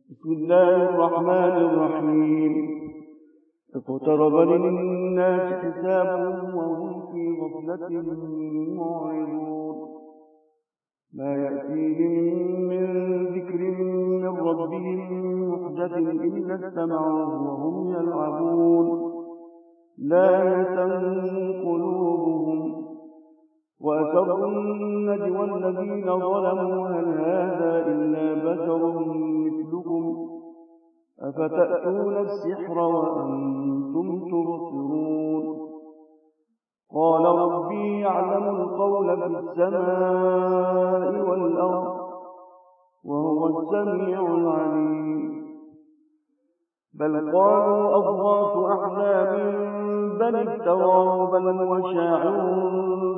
بسم الله الرحمن الرحيم. اقترب للناس حسابهم وهم في غفلة معرضون. ما يأتيهم من ذكر من ربهم محدث إلا استمعوه وهم يلعبون لاهية قلوبهم وأسروا النجوى الذين ظلموا هل هذا إلا بشر مثلكم أفتأتون السحر وأنتم تبصرون. قال ربي يعلم القول في السماء والأرض وهو السميع العليم. بل قالوا أضغاث أحلام بل افتراه بل هو شاعر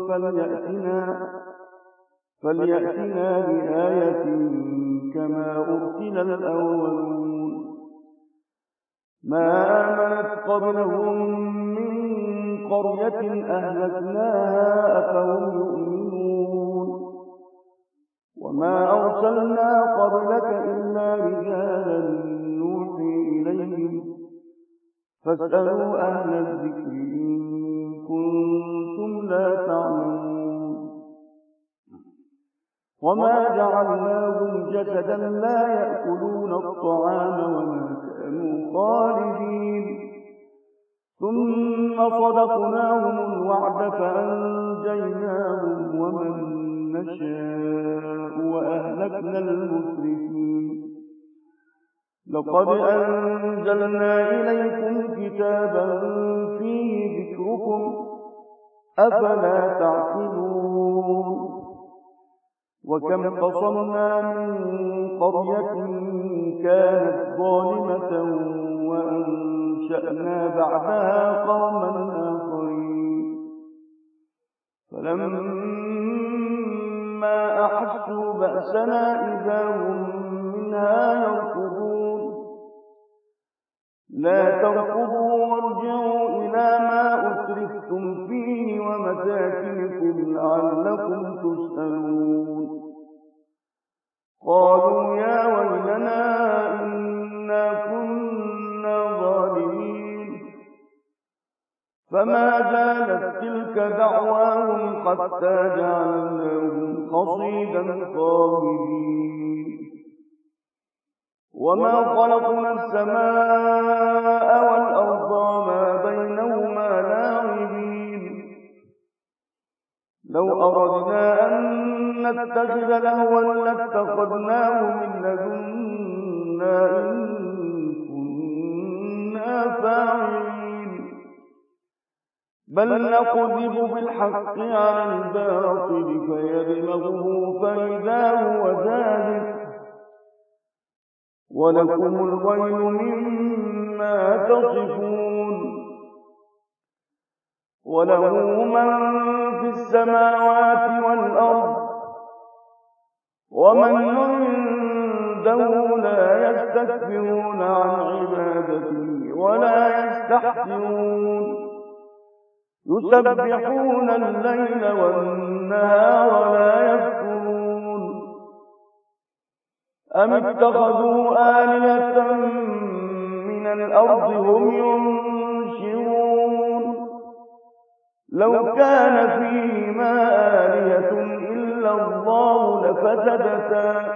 فليأتنا بآية كما أرسل الأولون. ما آمنت قبلهم من قرية أهلكناها أفهم يؤمنون. وما أرسلنا قبلك إلا رجالا نوحي إليهم فاسألوا أهل الذكر إن كنتم لا تعلمون. وما جعلناهم جسدا لا يأكلون الطعام وما كانوا خالدين. ثم صدقناهم الوعد فأنجيناهم ومن نشاء وأهلكنا المسرفين. لقد أنزلنا إليكم كتابا فيه ذكركم أفلا تعقلون. وكم قصمنا من قرية كانت ظالمة وأنشأنا بعدها قوما آخرين فلما أحسوا بأسنا إذا هم منها يركضون. لا تركضوا وارجعوا إلى ما أترفتم فيه ومساكنكم لعلكم تسألون. قالوا يا ويلنا إنا كنا ظالمين. فما زالت تلك دعواهم حتى جعلناهم حصيدا خامدين. وما خلقنا السماء والأرض وما بينهما لاعبين. لو أردنا أن نتخذ لهوا لاتخذناه من لدنا إن كنا فاعلين. بل نقذف بالحق على الباطل فيدمغه فإذا هو زاهق ولكم الويل مما تصفون. وله من في السماوات والأرض ومن عنده لا يستكبرون عن عبادته ولا يستحسرون. يسبحون الليل والنهار لا يفترون. أم اتخذوا آلهة من الأرض هم ينشرون. لو كان فيهما آلهة إلا الله لفسدتا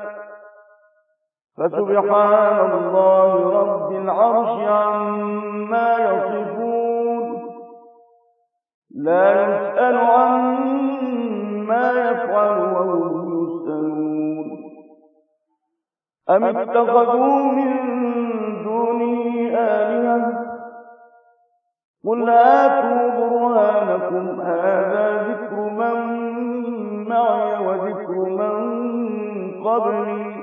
فسبحان الله رب العرش عما يصفون. لا يسأل عما يفعل وهم يسألون. أم اتخذوا من دونه آلهة قل هاتوا برهانكم هذا ذكر من معي وذكر من قبلي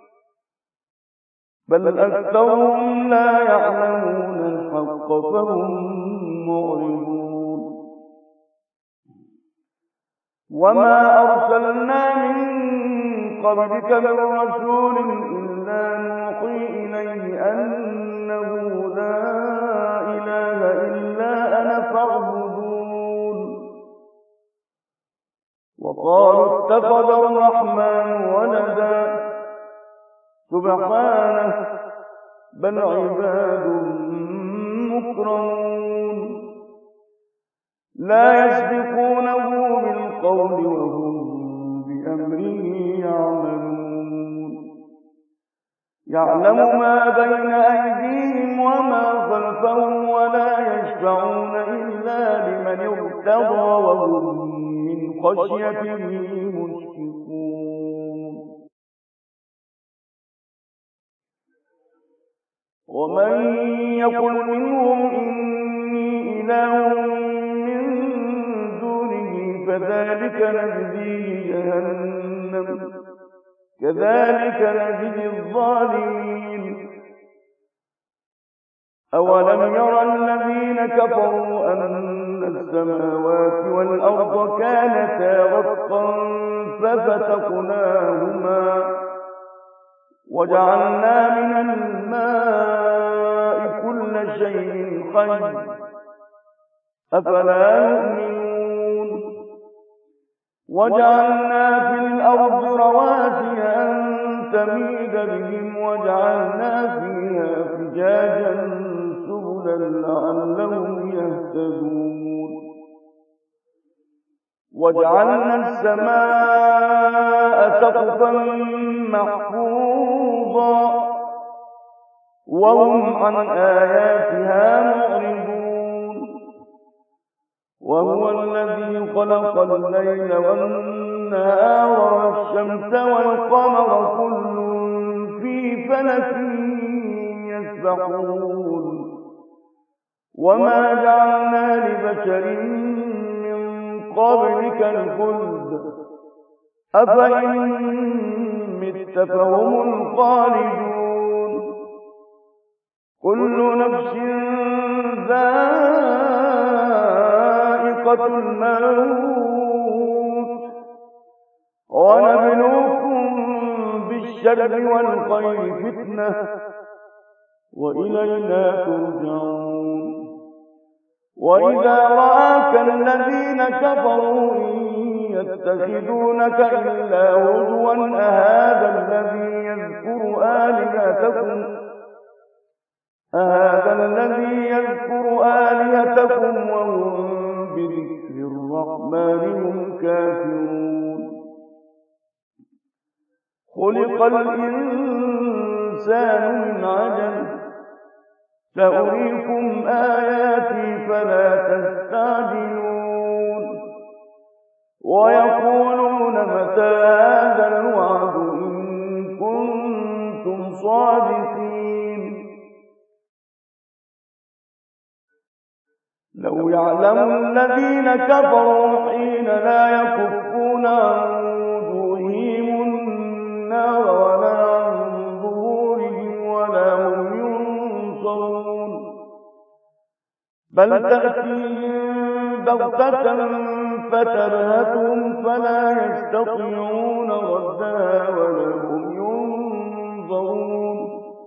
بل أكثرهم لا يعلمون الحق فهم معرضون. وما أرسلنا من قبلك من رسول إلا نوحي إليه أنه لا إله إلا أنا فاعبدون. وقالوا اتخذ الرحمن ولدا سبحانه بل عباد مكرمون لا يسبقونه بالقول وهم بأمره يعملون يعلم ما بين أيديهم وما خلفهم ولا يشفعون إلا لمن ارتضى وهم من خشيته مشفقون ومن يقل منهم إني إله من دونه فذلك نجزيه جهنم كذلك نجزي الظالمين أولم يرى الذين كفروا أن السماوات والأرض كانتا رتقا ففتقناهما وجعلنا من الماء كل شيء حي أفلا يؤمنون وجعلنا في الأرض رواسي أن تميد بهم وجعلنا فيها فجاجا سبلا لعلهم يهتدون وجعلنا السماء سقفا محفوظا وهم عن آياتها معرضون وهو الذي خلق الليل والنهار والشمس والقمر كل في فلك يسبحون وما جعلنا لبشر من قبلك الخلد أفإن مت فهم الخالدون كل نفس ذائقة الموت ونبلوكم بالشر والخير فتنة وإلينا ترجعون وإذا رآك الذين كفروا يتخذونك إلا هزوا أهذا الذي يذكر آلهتكم وهم بذكر الرحمن هم كافرون خلق الإنسان من عجل سأريكم آياتي فلا تستعجلون ويقولون متى هذا الوعد إن كنتم صادقين لو يعلم الذين كفروا حين لا يكفون عن وجوههم النار ولا عن ظهورهم ولا هم ينصرون بل تأتيهم بغتة فتبهتهم فلا يستطيعون ردها ولا هم ينظرون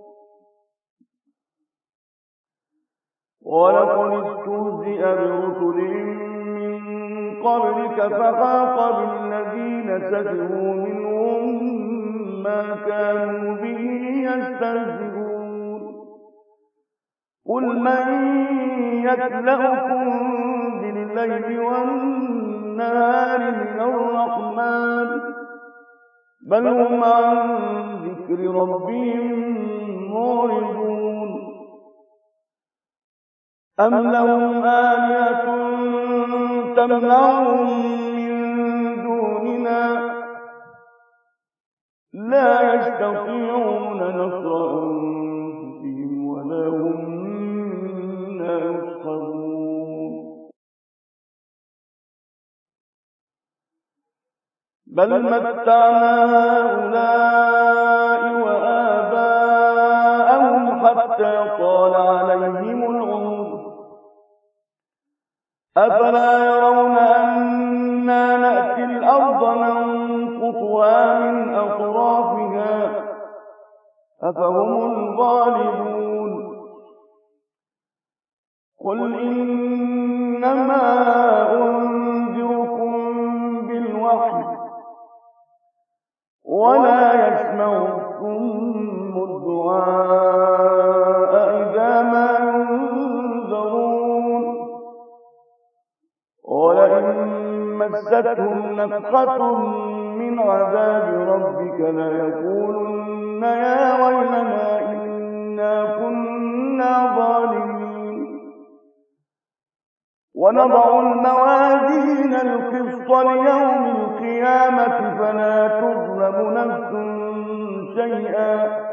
ولقد استهزئ برسل من قبلك فحاق بالذين سخروا منهم ما كانوا به يستهزئون قل من يكلؤكم بالليل والنهار من الرحمن بل هم عن ذكر ربهم معرضون أم لهم آلهة تمنعهم من دوننا لا يستطيعون نصر أنفسهم ولا هم منا يصحبون بل متعنا هؤلاء وآباءهم حتى طال عليهم العمر أفلا يرون أنا نأتي الأرض ننقصها من أطرافها أفهم الغالبون قل إنما أنذركم بالوحي ولا يسمع الصم مستهم نفحة من عذاب ربك ليقولن يا ويلنا إنا كنا ظالمين. ونضع الموازين القسط ليوم القيامة فلا تظلم نفس شيئا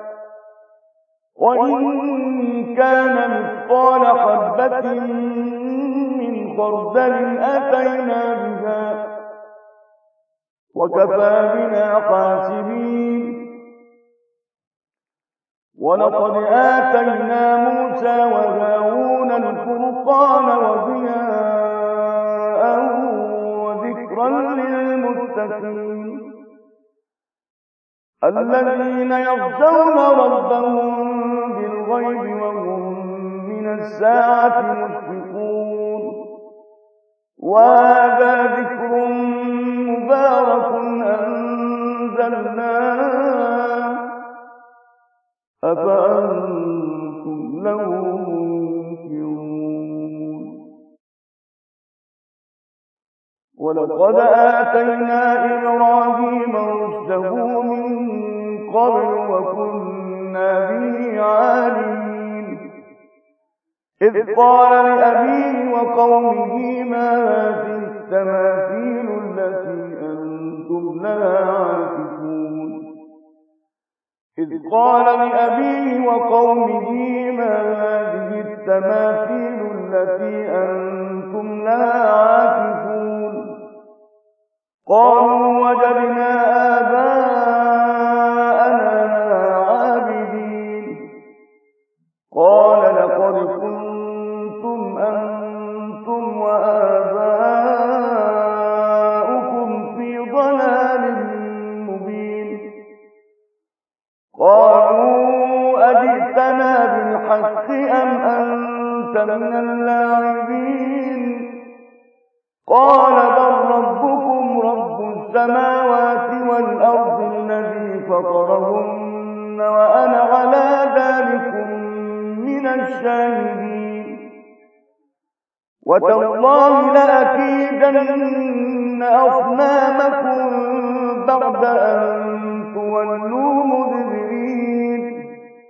وإن كان مثقال حبة من خردل أتينا بها وكفى بنا حاسبين. ولقد آتينا موسى وهارون الفرقان وضياء وذكرا للمتقين الذين يخشون ربهم بالغيب وهم من الساعة مشفقون. وهذا ذكر مبارك أنزلناه أفأنتم له منكرون. ولقد آتينا إبراهيم رشده من قبل وكنا به عالمين. إذ قال لأبيه وقومه ما هذه التماثيل التي أنتم لها عاكفون. إذ قال لأبيه وقومه ما هذه التماثيل التي أنتم لها عاكفون. قالوا وجدنا آباءنا لها عابدين. قال لقد كنتم أنتم وآباؤكم في ضلال مبين. قالوا أجئتنا بالحق أم أنت من اللاعبين. قال بل ربكم رب السماوات والأرض الذي فطرهن وأنا على ذلكم من الشاهدين. وتالله لأكيدن أصنامكم بعد أن تولوا مدبرين.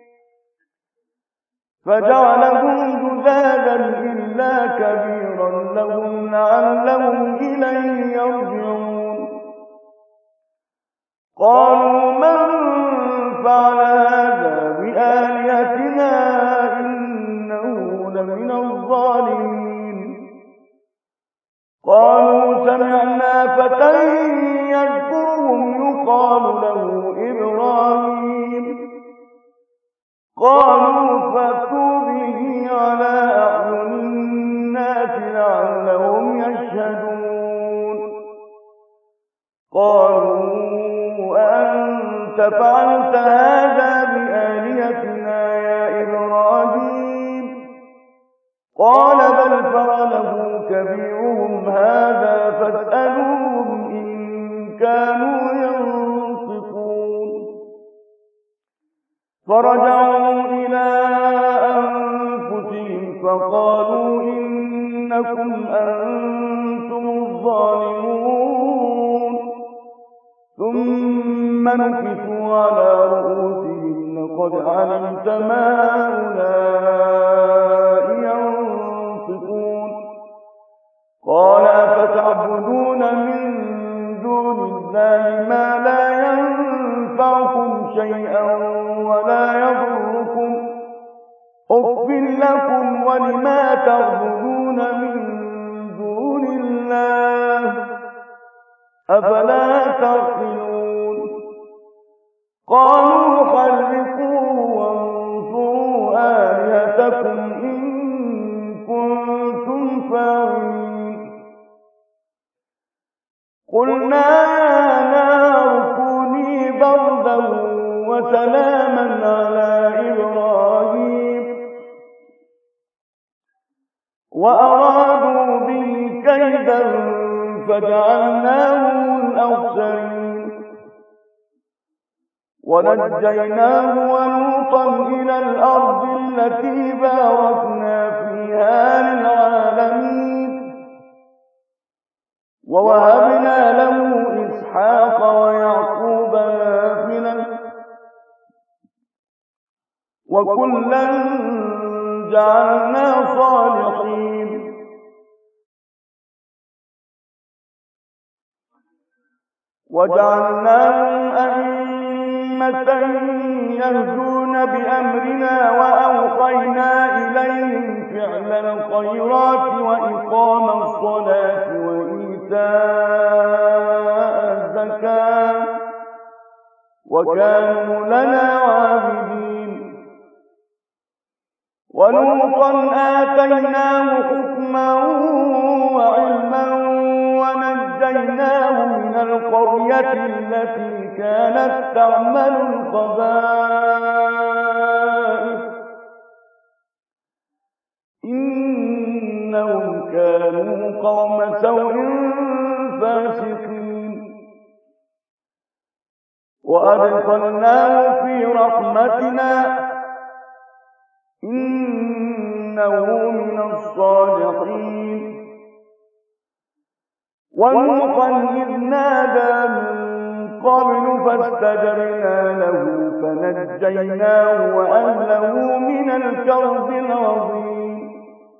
فجعلهم جذاذا إلا كبيرا لهم لعلهم إليه يرجعون. قالوا من فعل هذا بآلهتنا إنه لمن الظالمين. قالوا سمعنا فتى يذكرهم يقال له إبراهيم. قالوا فأتوا به على أعين الناس لعلهم يشهدون. قالوا أأنت فعلت هذا بآلهتنا يا إبراهيم. قال بل فعله كبيرهم هذا فاسألوهم إن كانوا ينطقون. فرجعوا إلى أنفسهم فقالوا إنكم أنتم الظالمون. ثم نكسوا على رؤوسهم لقد علمت ما هؤلاء ينطقون. قال أفتعبدون من دون الله ما لا ينفعكم شيئا ولا يضركم أف لكم ولما تعبدون من دون الله أفلا تعقلون. قالوا حرقوه وانصروا آلهتكم إن كنتم فاعلين. قلنا يا نار كوني بردا وسلاما على إبراهيم وأرادوا به كيدا فجعلناهم الأخسرين. ونجيناه ولوطا إلى الأرض التي باركنا فيها للعالمين. ووهبنا له إسحاق ويعقوب نافلة وكلا جعلنا صالحين وجعلناهم أئمة يهدون بأمرنا وأوحينا إليهم فعل الخيرات وإقام الصلاة وإيتاء الزكاة وكانوا لنا عابدين ولوطا آتيناه حكما وعلما ونجيناه من القرية التي كانت تعمل الخبائث إنهم كانوا قوم سوء فاسقين وأدخلناه في رحمتنا إنه من الصالحين ونوحا إذ نادى من قبل فاستجبنا له فنجيناه وأهله من الكرب العظيم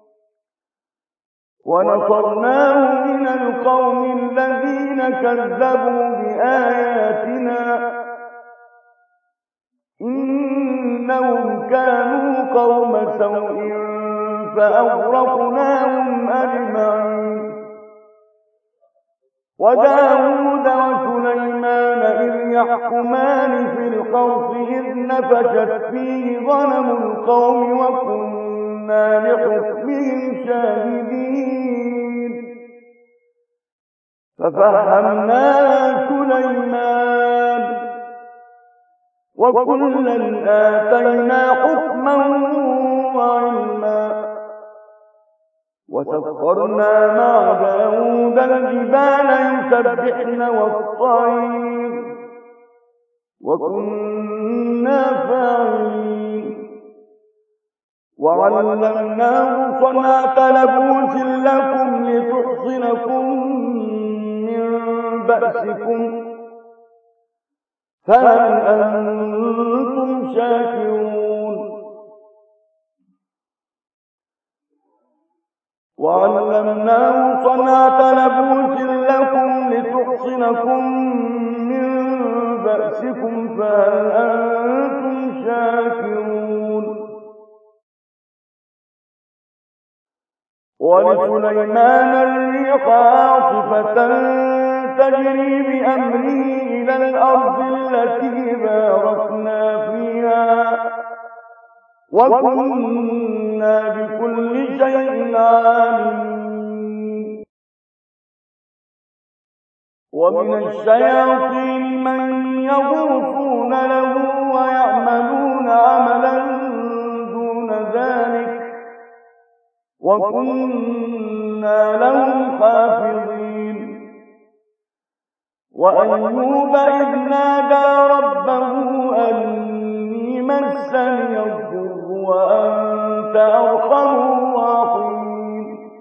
ونصرناه من القوم الذين كذبوا بآياتنا إنهم كانوا قوم سوء فأغرقناهم أجمعين وداود وسليمان إذ يحكمان في الحرث إذ نفشت فيه غنم القوم وكنا لحكمهم شاهدين ففهمناها سليمان وكلا آتينا حكما وعلما وسخرنا مع داود الجبال يسبحن والطير وكنا فاعلين وعلمناه صنعة لبوس لكم لتحصنكم من بأسكم فهل أنتم شاكرون وعلمناه صنعة لبوس لكم لتحصنكم من بأسكم فهل أنتم شاكرون ولسليمان الريح عاصفة تجري بأمره إلى الأرض التي باركنا فيها وكنا بكل شيء عالمين ومن الشياطين من يغوصون له ويعملون عملا دون ذلك وكنا لهم حافظين وأيوب إذ نادى ربه أني مسني الضر وأنت أرحم الراحمين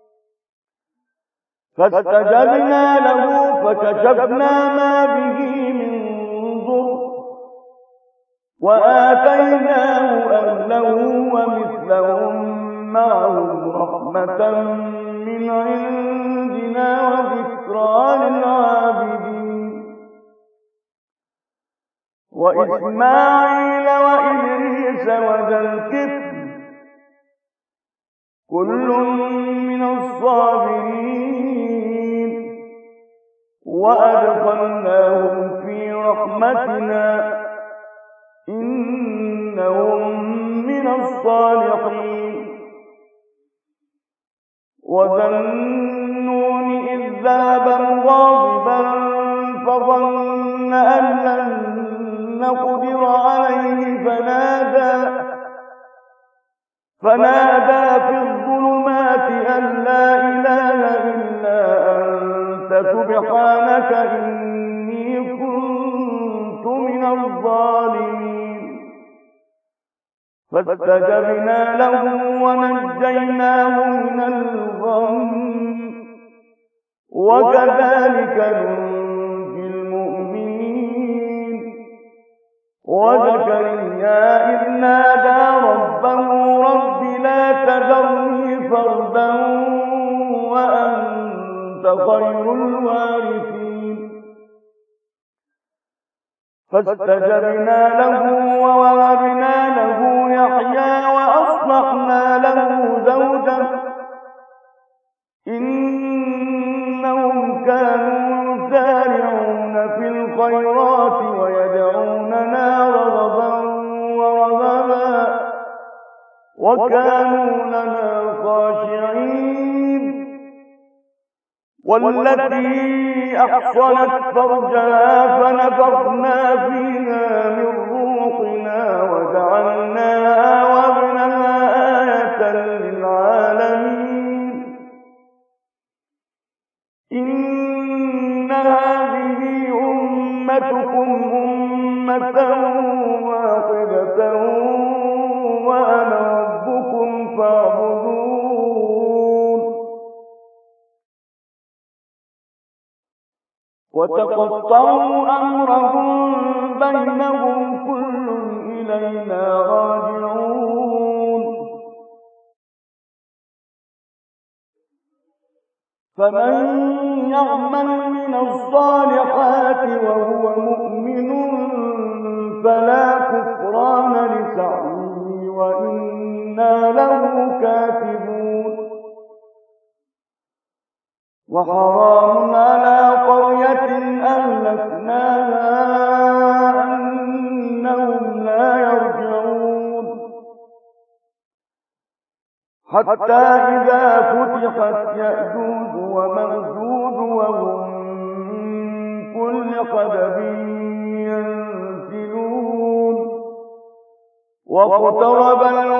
فاستجبنا له فكشفنا ما به من ضر وآتيناه أهله ومثلهم معهم رحمة من عندنا وذكرى للعابدين وإسماعيل وإدريس وذا الكفل كل من الصابرين وأدخلناهم في رحمتنا إنهم من الصالحين وذا النون إذ ذهب مغاضبا فظن أن لن نقدر عليه فنادى في الظلمات أن لا إله إلا أنت سبحانك إني كنت من الظالمين فاستجبنا له ونجيناه من الغم وكذلك ننجي المؤمنين. وزكريا إذ نادى ربه رب لا تذرني فردا وأنت خير الوارثين. فاستجبنا له ووهبنا له يحيى وأصلحنا له زوجه إنهم كانوا يسارعون في الخيرات ويدعوننا رغبا ورهبا وكانوا لنا خاشعين. والتي أحصنت فرجها فنفخنا فيها من روحنا وجعلناها وابنها آية للعالمين. إن هذه أمتكم أمة واحدة وأنا ربكم فاعبدون. وتقطعوا أمرهم بينهم كل إلينا راجعون. فمن يعمل من الصالحات وهو مؤمن فلا كفران لسعيه وإنا له كاتبون. وحرام على قرية أهلكناها أنهم لا يرجعون. حتى إذا فتحت يأجوج ومأجوج وهم من كل حدب ينسلون. واقترب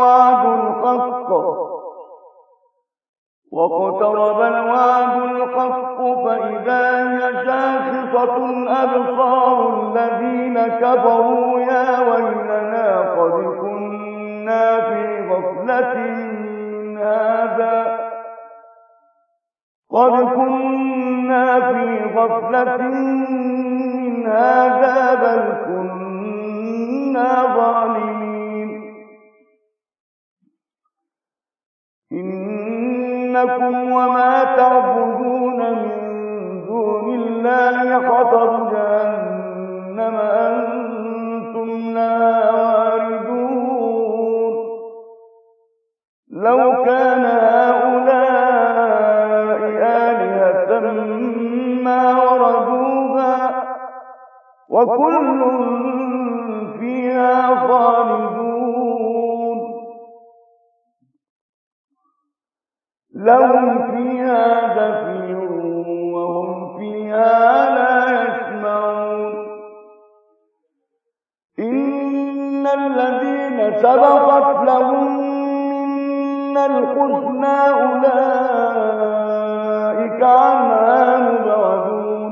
الوعد الحق فإذا هي شاخصة أبصار الذين كفروا يا ويلنا قد كنا في غفلة من هذا بل كنا ظالمين. إنكم وما تعبدون من دون الله حصب جهنم أنتم لها واردون. لو كان هؤلاء آلهة ما وردوها وكل فيها خالدون. لهم فيها زفير وهم فيها لا يسمعون. إن الذين سبقت لهم منا الحسنى أولئك عنها مبعدون.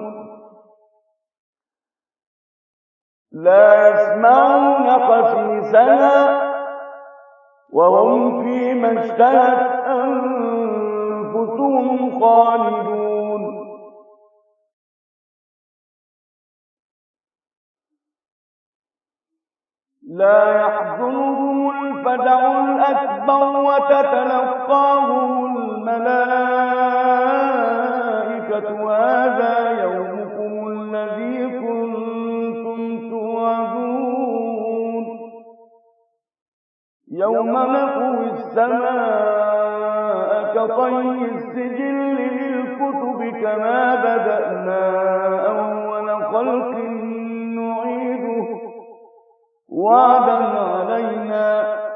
لا يسمعون حسيسها وهم فيما اشتهت أنفسهم خالدون. لا يحزنهم الفزع الأكبر وتتلقاهم الملائكة هذا يومكم الذي كنتم توعدون. يوم نطوي السماء كطي السجل للكتب كما بدأنا أول خلق نعيده وعدا علينا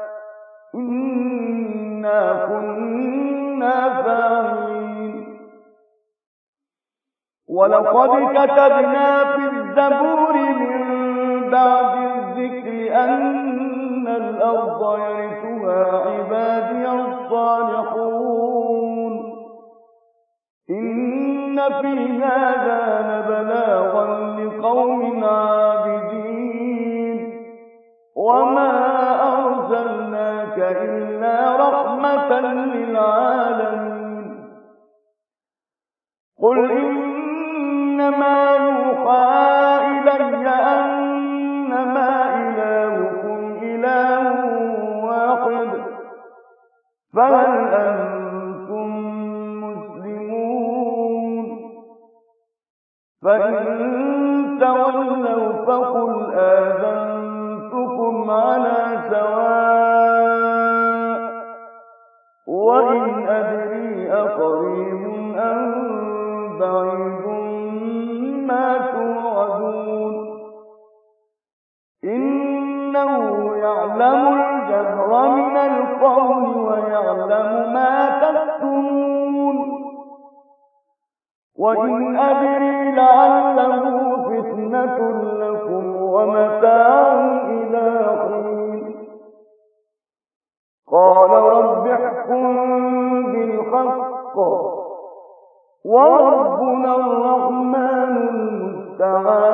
إنا كنا فاعلين. ولقد كتبنا في الزبور من بعد الذكر أن الأرض يرثها عبادي الصالحون. إن في هذا لبلاغا لقوم عابدين. وما أرسلناك إلا رحمة للعالمين. قل إنما يوحى إلي أنما إلهكم إله واحد فهل أنتم مسلمون فإن تولوا فقل آذنتكم على سواء وإن أدري أقريب أم بعيد ما توعدون إنه يعلم الجهر من القول ويعلم ما تكتمون وإن أدري لعله فتنة لكم ومتاع إلى حين قال رب احكم بالحق وربنا الرحمن المستعان